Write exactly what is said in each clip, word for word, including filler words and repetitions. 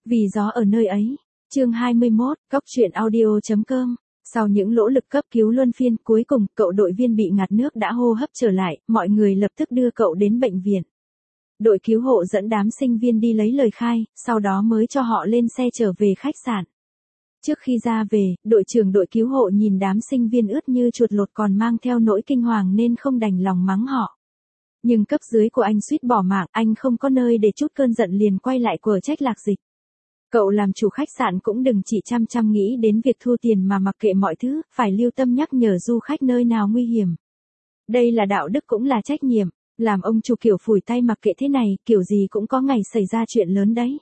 Vì gió ở nơi ấy. Chương hai mươi mốt, Cóc truyện audio chấm com. Sau những nỗ lực cấp cứu luân phiên, cuối cùng cậu đội viên bị ngạt nước đã hô hấp trở lại, mọi người lập tức đưa cậu đến bệnh viện. Đội cứu hộ dẫn đám sinh viên đi lấy lời khai, sau đó mới cho họ lên xe trở về khách sạn. Trước khi ra về, đội trưởng đội cứu hộ nhìn đám sinh viên ướt như chuột lột còn mang theo nỗi kinh hoàng nên không đành lòng mắng họ. Nhưng cấp dưới của anh suýt bỏ mạng, anh không có nơi để trút cơn giận liền quay lại quở trách Lạc Dịch. Cậu làm chủ khách sạn cũng đừng chỉ chăm chăm nghĩ đến việc thu tiền mà mặc kệ mọi thứ, phải lưu tâm nhắc nhở du khách nơi nào nguy hiểm. Đây là đạo đức cũng là trách nhiệm, làm ông chủ kiểu phủi tay mặc kệ thế này, kiểu gì cũng có ngày xảy ra chuyện lớn đấy.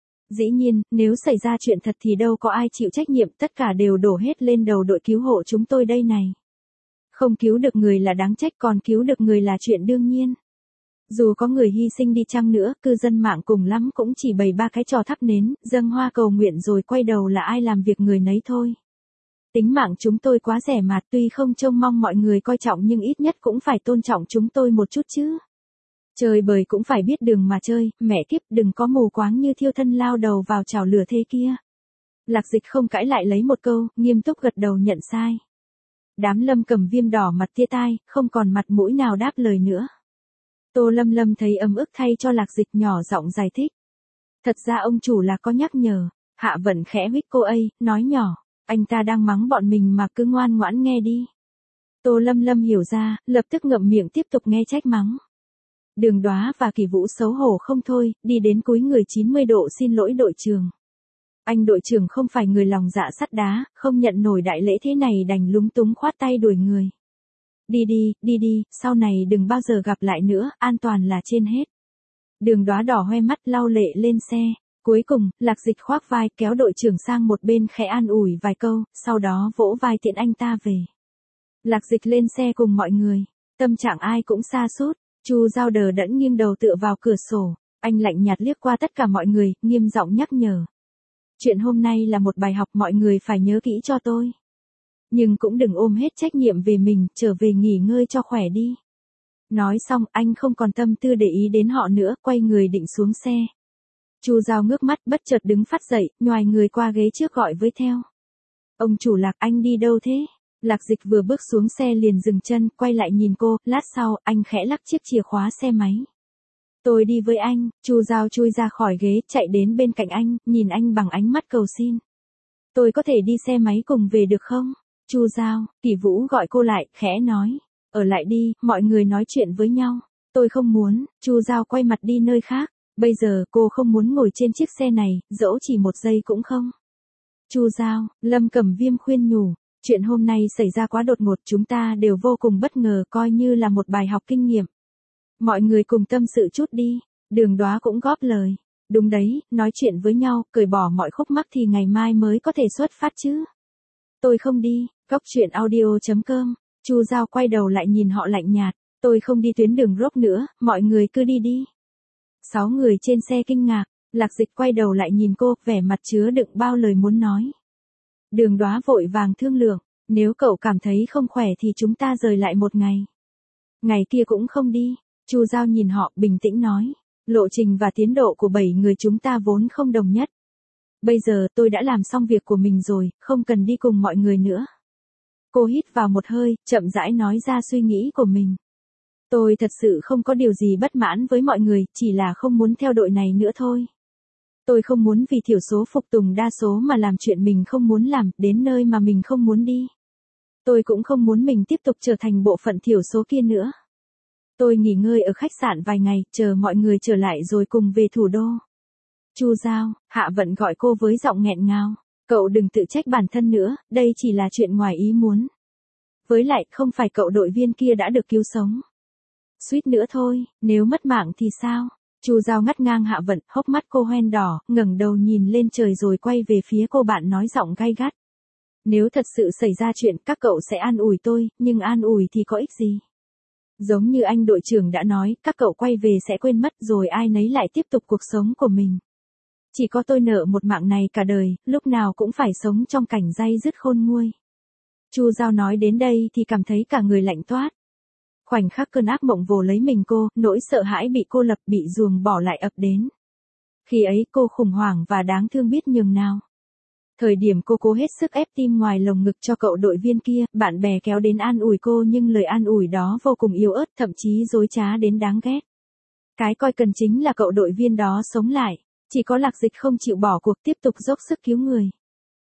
Dĩ nhiên, nếu xảy ra chuyện thật thì đâu có ai chịu trách nhiệm, tất cả đều đổ hết lên đầu đội cứu hộ chúng tôi đây này. Không cứu được người là đáng trách, còn cứu được người là chuyện đương nhiên. Dù có người hy sinh đi chăng nữa, cư dân mạng cùng lắm cũng chỉ bày ba cái trò thắp nến, dâng hoa cầu nguyện rồi quay đầu là ai làm việc người nấy thôi. Tính mạng chúng tôi quá rẻ mạt, tuy không trông mong mọi người coi trọng nhưng ít nhất cũng phải tôn trọng chúng tôi một chút chứ. Chơi bời cũng phải biết đường mà chơi, mẹ kiếp đừng có mù quáng như thiêu thân lao đầu vào chảo lửa thế kia. Lạc Dịch không cãi lại lấy một câu, nghiêm túc gật đầu nhận sai. Đám Lâm Cầm Viêm đỏ mặt tia tai, không còn mặt mũi nào đáp lời nữa. Tô Lâm Lâm thấy ấm ức thay cho Lạc Dịch nhỏ giọng giải thích. Thật ra ông chủ là có nhắc nhở, Hạ Vận khẽ huých cô ấy, nói nhỏ, anh ta đang mắng bọn mình mà cứ ngoan ngoãn nghe đi. Tô Lâm Lâm hiểu ra, lập tức ngậm miệng tiếp tục nghe trách mắng. Đường Đoá và Kỳ Vũ xấu hổ không thôi, đi đến cúi người chín mươi độ xin lỗi đội trưởng. Anh đội trưởng không phải người lòng dạ sắt đá, không nhận nổi đại lễ thế này đành lúng túng khoát tay đuổi người. Đi đi, đi đi, sau này đừng bao giờ gặp lại nữa, an toàn là trên hết. Đường Đoá đỏ hoe mắt lau lệ lên xe. Cuối cùng, Lạc Dịch khoác vai kéo đội trưởng sang một bên khẽ an ủi vài câu, sau đó vỗ vai tiễn anh ta về. Lạc Dịch lên xe cùng mọi người, tâm trạng ai cũng sa sút. Chu Giao đờ đẫn nghiêng đầu tựa vào cửa sổ, anh lạnh nhạt liếc qua tất cả mọi người, nghiêm giọng nhắc nhở. Chuyện hôm nay là một bài học, mọi người phải nhớ kỹ cho tôi. Nhưng cũng đừng ôm hết trách nhiệm về mình, trở về nghỉ ngơi cho khỏe đi. Nói xong, anh không còn tâm tư để ý đến họ nữa, quay người định xuống xe. Chu Giao ngước mắt bất chợt đứng phát dậy, nhoài người qua ghế trước gọi với theo. Ông chủ Lạc, anh đi đâu thế? Lạc Dịch vừa bước xuống xe liền dừng chân, quay lại nhìn cô, lát sau, anh khẽ lắc chiếc chìa khóa xe máy. Tôi đi với anh. Chu Giao chui ra khỏi ghế, chạy đến bên cạnh anh, nhìn anh bằng ánh mắt cầu xin. Tôi có thể đi xe máy cùng về được không? Chu Giao, Kỳ Vũ gọi cô lại, khẽ nói. Ở lại đi, mọi người nói chuyện với nhau. Tôi không muốn. Chu Giao quay mặt đi nơi khác. Bây giờ, cô không muốn ngồi trên chiếc xe này, dẫu chỉ một giây cũng không. Chu Giao, Lâm Cầm Viêm khuyên nhủ. Chuyện hôm nay xảy ra quá đột ngột, chúng ta đều vô cùng bất ngờ, coi như là một bài học kinh nghiệm. Mọi người cùng tâm sự chút đi. Đường Đoá cũng góp lời. Đúng đấy, nói chuyện với nhau, cởi bỏ mọi khúc mắc thì ngày mai mới có thể xuất phát chứ. Tôi không đi. Cóc truyện audio chấm com. Chu Giao quay đầu lại nhìn họ lạnh nhạt. Tôi không đi tuyến đường Rock nữa, mọi người cứ đi đi. Sáu người trên xe kinh ngạc. Lạc Dịch quay đầu lại nhìn cô, vẻ mặt chứa đựng bao lời muốn nói. Đường Đoá vội vàng thương lượng, nếu cậu cảm thấy không khỏe thì chúng ta rời lại một ngày. Ngày kia cũng không đi. Chu Giao nhìn họ, bình tĩnh nói, lộ trình và tiến độ của bảy người chúng ta vốn không đồng nhất. Bây giờ tôi đã làm xong việc của mình rồi, không cần đi cùng mọi người nữa. Cô hít vào một hơi, chậm rãi nói ra suy nghĩ của mình. Tôi thật sự không có điều gì bất mãn với mọi người, chỉ là không muốn theo đội này nữa thôi. Tôi không muốn vì thiểu số phục tùng đa số mà làm chuyện mình không muốn làm, đến nơi mà mình không muốn đi. Tôi cũng không muốn mình tiếp tục trở thành bộ phận thiểu số kia nữa. Tôi nghỉ ngơi ở khách sạn vài ngày, chờ mọi người trở lại rồi cùng về thủ đô. Chu Giao, Hạ Vận gọi cô với giọng nghẹn ngào. Cậu đừng tự trách bản thân nữa, đây chỉ là chuyện ngoài ý muốn. Với lại, không phải cậu đội viên kia đã được cứu sống. Suýt nữa thôi, nếu mất mạng thì sao? Chu Giao ngắt ngang Hạ Vận, hốc mắt cô hoen đỏ, ngẩng đầu nhìn lên trời rồi quay về phía cô bạn nói giọng gay gắt. Nếu thật sự xảy ra chuyện, các cậu sẽ an ủi tôi, nhưng an ủi thì có ích gì? Giống như anh đội trưởng đã nói, các cậu quay về sẽ quên mất rồi ai nấy lại tiếp tục cuộc sống của mình. Chỉ có tôi nợ một mạng này cả đời, lúc nào cũng phải sống trong cảnh day dứt khôn nguôi. Chu Giao nói đến đây thì cảm thấy cả người lạnh toát. Khoảnh khắc cơn ác mộng vồ lấy mình cô, nỗi sợ hãi bị cô lập bị ruồng bỏ lại ập đến. Khi ấy cô khủng hoảng và đáng thương biết nhường nào. Thời điểm cô cố hết sức ép tim ngoài lồng ngực cho cậu đội viên kia, bạn bè kéo đến an ủi cô nhưng lời an ủi đó vô cùng yếu ớt, thậm chí dối trá đến đáng ghét. Cái coi cần chính là cậu đội viên đó sống lại. Chỉ có Lạc Dịch không chịu bỏ cuộc tiếp tục dốc sức cứu người.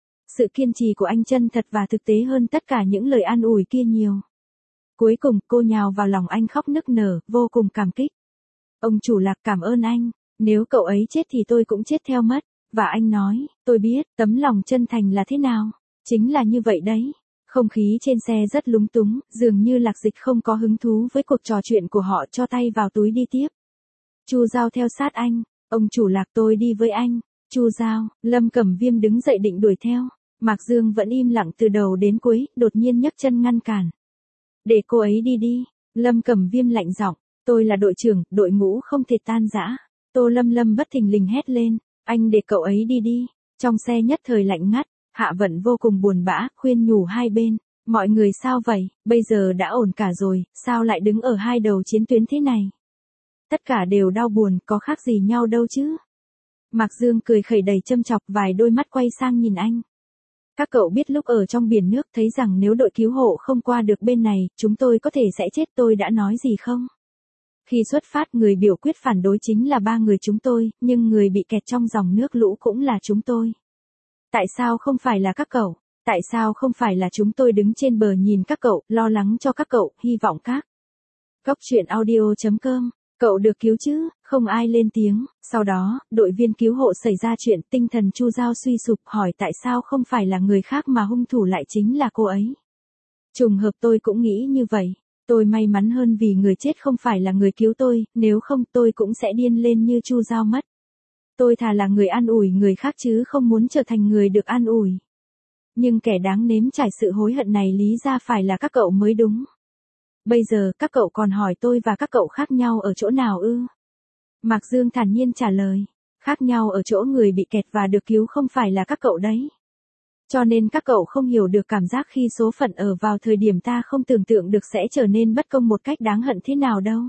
Sự kiên trì của anh chân thật và thực tế hơn tất cả những lời an ủi kia nhiều. Cuối cùng cô nhào vào lòng anh khóc nức nở, vô cùng cảm kích. Ông chủ Lạc cảm ơn anh, nếu cậu ấy chết thì tôi cũng chết theo mất. Và anh nói, tôi biết, tấm lòng chân thành là thế nào. Chính là như vậy đấy. Không khí trên xe rất lúng túng, dường như Lạc Dịch không có hứng thú với cuộc trò chuyện của họ, cho tay vào túi đi tiếp. Chu Giao theo sát anh, ông chủ Lạc tôi đi với anh. Chu Giao, Lâm Cẩm Viêm đứng dậy định đuổi theo. Mạc Dương vẫn im lặng từ đầu đến cuối, đột nhiên nhấc chân ngăn cản. Để cô ấy đi đi. Lâm Cẩm Viêm lạnh giọng, tôi là đội trưởng, đội ngũ không thể tan rã. Tô Lâm Lâm bất thình lình hét lên, anh để cậu ấy đi đi. Trong xe nhất thời lạnh ngắt, Hạ Vận vô cùng buồn bã, khuyên nhủ hai bên. Mọi người sao vậy, bây giờ đã ổn cả rồi, sao lại đứng ở hai đầu chiến tuyến thế này? Tất cả đều đau buồn, có khác gì nhau đâu chứ? Mạc Dương cười khẩy đầy châm chọc, vài đôi mắt quay sang nhìn anh. Các cậu biết lúc ở trong biển nước thấy rằng nếu đội cứu hộ không qua được bên này, chúng tôi có thể sẽ chết, tôi đã nói gì không? Khi xuất phát người biểu quyết phản đối chính là ba người chúng tôi, nhưng người bị kẹt trong dòng nước lũ cũng là chúng tôi. Tại sao không phải là các cậu? Tại sao không phải là chúng tôi đứng trên bờ nhìn các cậu, lo lắng cho các cậu, hy vọng các. Góc truyện audio chấm com, cậu được cứu chứ, không ai lên tiếng. Sau đó, đội viên cứu hộ xảy ra chuyện, tinh thần Chu Giao suy sụp, hỏi tại sao không phải là người khác mà hung thủ lại chính là cô ấy. Trùng hợp tôi cũng nghĩ như vậy. Tôi may mắn hơn vì người chết không phải là người cứu tôi, nếu không tôi cũng sẽ điên lên như Chu Giao mất. Tôi thà là người an ủi người khác chứ không muốn trở thành người được an ủi. Nhưng kẻ đáng nếm trải sự hối hận này lý ra phải là các cậu mới đúng. Bây giờ các cậu còn hỏi tôi và các cậu khác nhau ở chỗ nào ư? Mạc Dương thản nhiên trả lời, khác nhau ở chỗ người bị kẹt và được cứu không phải là các cậu đấy. Cho nên các cậu không hiểu được cảm giác khi số phận ở vào thời điểm ta không tưởng tượng được sẽ trở nên bất công một cách đáng hận thế nào đâu.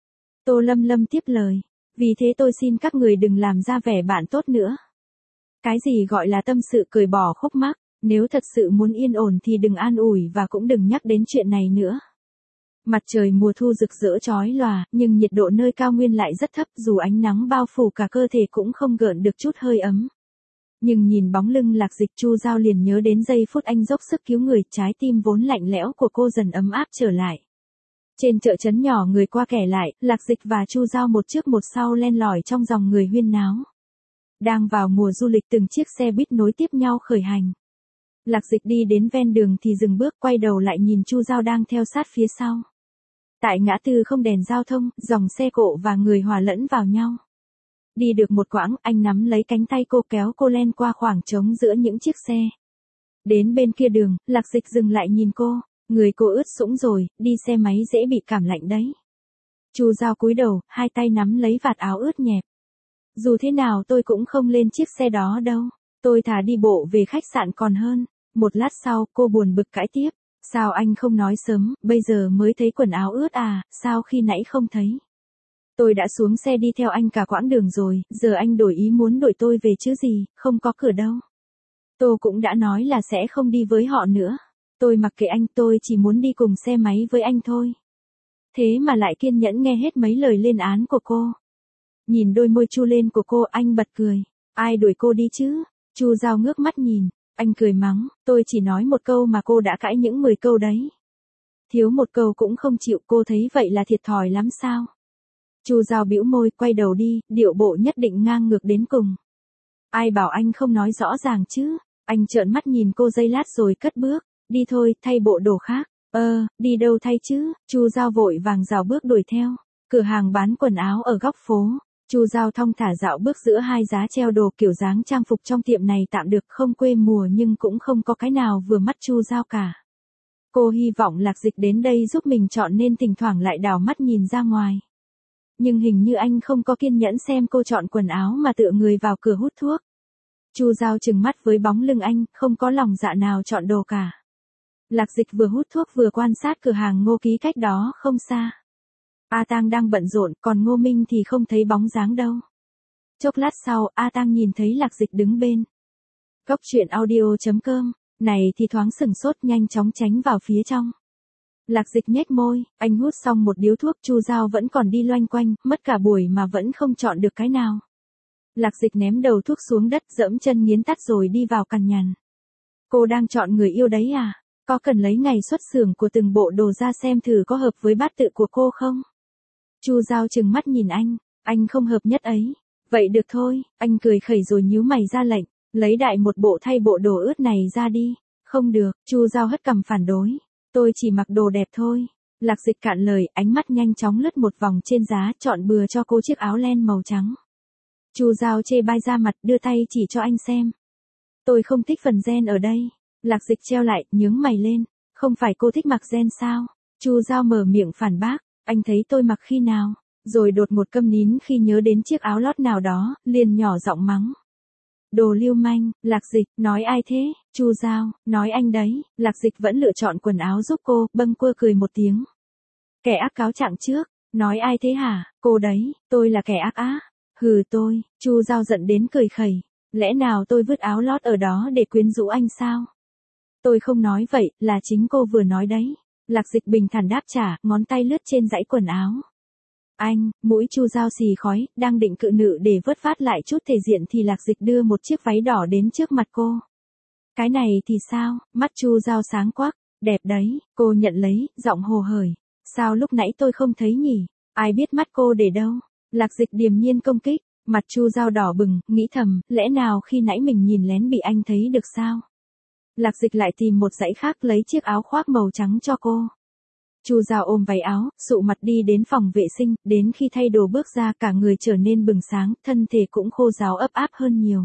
Tô Lâm Lâm tiếp lời, vì thế tôi xin các người đừng làm ra vẻ bạn tốt nữa. Cái gì gọi là tâm sự cởi bỏ khúc mắc, nếu thật sự muốn yên ổn thì đừng an ủi và cũng đừng nhắc đến chuyện này nữa. Mặt trời mùa thu rực rỡ chói lòa, nhưng nhiệt độ nơi cao nguyên lại rất thấp, dù ánh nắng bao phủ cả cơ thể cũng không gợn được chút hơi ấm. Nhưng nhìn bóng lưng Lạc Dịch, Chu Giao liền nhớ đến giây phút anh dốc sức cứu người, trái tim vốn lạnh lẽo của cô dần ấm áp trở lại. Trên chợ trấn nhỏ người qua kẻ lại, Lạc Dịch và Chu Giao một trước một sau len lỏi trong dòng người huyên náo. Đang vào mùa du lịch, từng chiếc xe buýt nối tiếp nhau khởi hành. Lạc Dịch đi đến ven đường thì dừng bước, quay đầu lại nhìn Chu Giao đang theo sát phía sau. Tại ngã tư không đèn giao thông, dòng xe cộ và người hòa lẫn vào nhau. Đi được một quãng, anh nắm lấy cánh tay cô kéo cô len qua khoảng trống giữa những chiếc xe. Đến bên kia đường, Lạc Dịch dừng lại nhìn cô, người cô ướt sũng rồi, đi xe máy dễ bị cảm lạnh đấy. Chu Giao cúi đầu, hai tay nắm lấy vạt áo ướt nhẹp. Dù thế nào tôi cũng không lên chiếc xe đó đâu, tôi thà đi bộ về khách sạn còn hơn. Một lát sau, cô buồn bực cãi tiếp, sao anh không nói sớm, bây giờ mới thấy quần áo ướt à, sao khi nãy không thấy. Tôi đã xuống xe đi theo anh cả quãng đường rồi, giờ anh đổi ý muốn đuổi tôi về chứ gì, không có cửa đâu. Tôi cũng đã nói là sẽ không đi với họ nữa. Tôi mặc kệ anh, tôi chỉ muốn đi cùng xe máy với anh thôi. Thế mà lại kiên nhẫn nghe hết mấy lời lên án của cô. Nhìn đôi môi chu lên của cô, anh bật cười. Ai đuổi cô đi chứ? Chu Giao ngước mắt nhìn, anh cười mắng, tôi chỉ nói một câu mà cô đã cãi những mười câu đấy. Thiếu một câu cũng không chịu, cô thấy vậy là thiệt thòi lắm sao? Chu Giao bĩu môi, quay đầu đi, điệu bộ nhất định ngang ngược đến cùng. Ai bảo anh không nói rõ ràng chứ? Anh trợn mắt nhìn cô giây lát rồi cất bước, đi thôi, thay bộ đồ khác. Ơ, đi đâu thay chứ? Chu Giao vội vàng rào bước đuổi theo. Cửa hàng bán quần áo ở góc phố. Chu Giao thong thả dạo bước giữa hai giá treo đồ, kiểu dáng trang phục trong tiệm này tạm được, không quê mùa nhưng cũng không có cái nào vừa mắt Chu Giao cả. Cô hy vọng Lạc Dịch đến đây giúp mình chọn nên thỉnh thoảng lại đảo mắt nhìn ra ngoài. Nhưng hình như anh không có kiên nhẫn xem cô chọn quần áo mà tựa người vào cửa hút thuốc. Chu Giao trừng mắt với bóng lưng anh, không có lòng dạ nào chọn đồ cả. Lạc Dịch vừa hút thuốc vừa quan sát cửa hàng Ngô Ký cách đó không xa. A Tang đang bận rộn, còn Ngô Minh thì không thấy bóng dáng đâu. Chốc lát sau, A Tang nhìn thấy Lạc Dịch đứng bên. Cốc truyện audio.com, này thì thoáng sừng sốt nhanh chóng tránh vào phía trong. Lạc Dịch nhếch môi, anh hút xong một điếu thuốc, Chu Giao vẫn còn đi loanh quanh, mất cả buổi mà vẫn không chọn được cái nào. Lạc Dịch ném đầu thuốc xuống đất, dẫm chân nghiến tắt rồi đi vào cằn nhằn. Cô đang chọn người yêu đấy à? Có cần lấy ngày xuất xưởng của từng bộ đồ ra xem thử có hợp với bát tự của cô không? Chu Giao trừng mắt nhìn anh, anh không hợp nhất ấy. Vậy được thôi, anh cười khẩy rồi nhíu mày ra lệnh, lấy đại một bộ thay bộ đồ ướt này ra đi. Không được, Chu Giao hất cằm phản đối. Tôi chỉ mặc đồ đẹp thôi. Lạc Dịch cạn lời, ánh mắt nhanh chóng lướt một vòng trên giá, chọn bừa cho cô chiếc áo len màu trắng. Chu Giao chê bai ra mặt, đưa tay chỉ cho anh xem. Tôi không thích phần ren ở đây. Lạc Dịch treo lại, nhướng mày lên. Không phải cô thích mặc ren sao? Chu Giao mở miệng phản bác. Anh thấy tôi mặc khi nào? Rồi đột ngột câm nín khi nhớ đến chiếc áo lót nào đó, liền nhỏ giọng mắng. Đồ lưu manh. Lạc Dịch, nói ai thế? Chu Giao, nói anh đấy. Lạc Dịch vẫn lựa chọn quần áo giúp cô, bâng quơ cười một tiếng. Kẻ ác cáo trạng trước. Nói ai thế hả? Cô đấy, tôi là kẻ ác á. Hừ tôi. Chu Giao giận đến cười khẩy. Lẽ nào tôi vứt áo lót ở đó để quyến rũ anh sao? Tôi không nói vậy, là chính cô vừa nói đấy. Lạc Dịch bình thản đáp trả, ngón tay lướt trên dãy quần áo. Anh, mũi Chu Giao xì khói, đang định cự nữ để vớt phát lại chút thể diện thì Lạc Dịch đưa một chiếc váy đỏ đến trước mặt cô. Cái này thì sao? Mắt Chu Giao sáng quắc. Đẹp đấy, cô nhận lấy, giọng hồ hởi. Sao lúc nãy tôi không thấy nhỉ? Ai biết mắt cô để đâu? Lạc Dịch điềm nhiên công kích. Mặt Chu Giao đỏ bừng, nghĩ thầm, lẽ nào khi nãy mình nhìn lén bị anh thấy được sao? Lạc Dịch lại tìm một dãy khác lấy chiếc áo khoác màu trắng cho cô. Chu Giao ôm váy áo, sụ mặt đi đến phòng vệ sinh, đến khi thay đồ bước ra cả người trở nên bừng sáng, thân thể cũng khô ráo ấp áp hơn nhiều.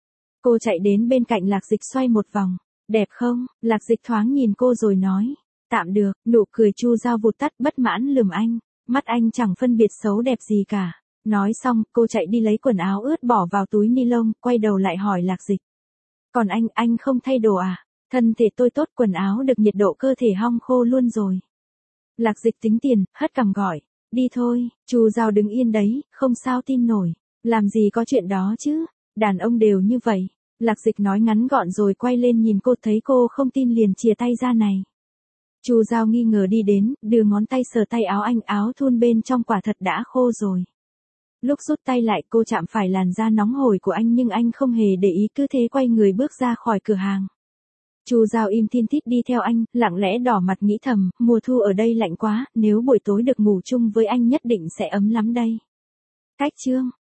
Cô chạy đến bên cạnh Lạc Dịch xoay một vòng. Đẹp không? Lạc Dịch thoáng nhìn cô rồi nói. Tạm được, nụ cười Chu Giao vụt tắt bất mãn lườm anh. Mắt anh chẳng phân biệt xấu đẹp gì cả. Nói xong, cô chạy đi lấy quần áo ướt bỏ vào túi ni lông, quay đầu lại hỏi Lạc Dịch. Còn anh, anh không thay đồ à? Thân thể tôi tốt, quần áo được nhiệt độ cơ thể hong khô luôn rồi. Lạc Dịch tính tiền, hất cằm gọi. Đi thôi. Chu Giao đứng yên đấy, không sao tin nổi. Làm gì có chuyện đó chứ? Đàn ông đều như vậy. Lạc Dịch nói ngắn gọn rồi quay lên nhìn cô, thấy cô không tin liền chìa tay ra này. Chu Giao nghi ngờ đi đến, đưa ngón tay sờ tay áo anh, áo thun bên trong quả thật đã khô rồi. Lúc rút tay lại cô chạm phải làn da nóng hổi của anh nhưng anh không hề để ý, cứ thế quay người bước ra khỏi cửa hàng. Chu Giao im thiên thít đi theo anh, lặng lẽ đỏ mặt nghĩ thầm, mùa thu ở đây lạnh quá, nếu buổi tối được ngủ chung với anh nhất định sẽ ấm lắm đây. Cách chương